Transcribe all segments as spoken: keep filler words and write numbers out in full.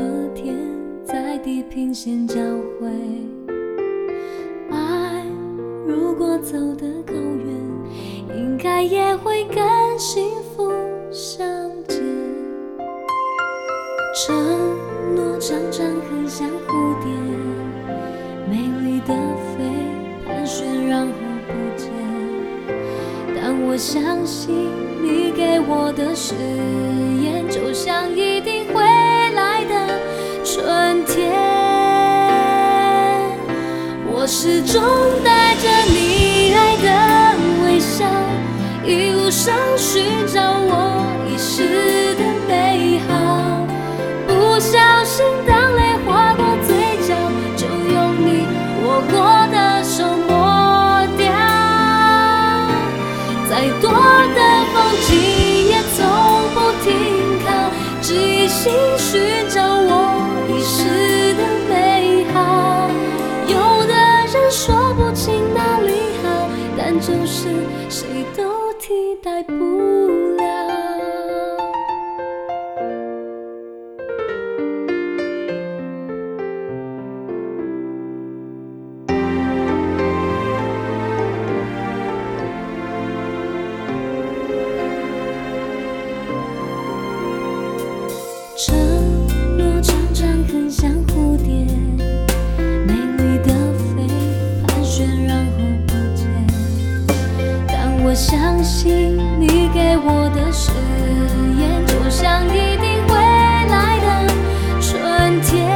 天在地平线交汇。爱如果走得够远，应该也会跟幸福相见。承诺常常很像蝴蝶，美丽的飞，盘旋然后不见。但我相信你给我的誓言，就像一定会来的春天。我始终带着你爱的微笑，一路上寻找我遗失的美好。不小心当泪划过嘴角，就用你握过的手抹掉。再多的风景也从不停靠，只一心寻找我遗失的美好。有的人说不清哪里好，但就是谁都替代不了。承诺常常很像蝴蝶，美丽的飞，盘旋然后不见。但我相信你给我的誓言，就像一定会来的春天。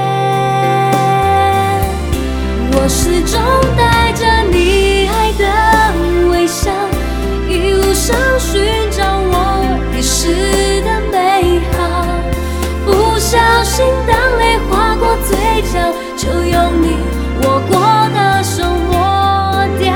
我始终带着你爱的微笑，一路上寻找我遗失的美好。不小心当泪划过嘴角，就用你握过的手抹掉。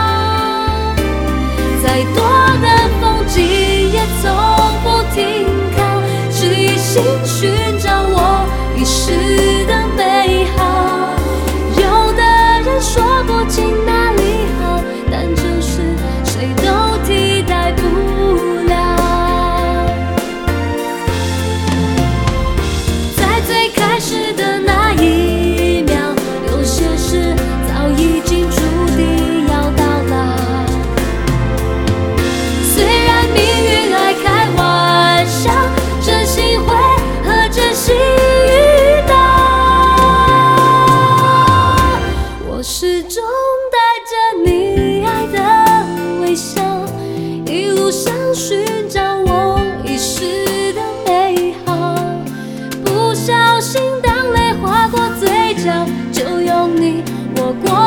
再多的风景也从不停靠，只一心寻找我遗失的美好。有的人说不清哪里好，但就是谁都替代不了。最开始的那一秒，有些事早已经注定要到老。虽然命运爱开玩笑，真心会和真心遇到。我始终带着你爱的微笑，一路上寻找我遗失的美好。不小心当泪划过嘴角，就用你握过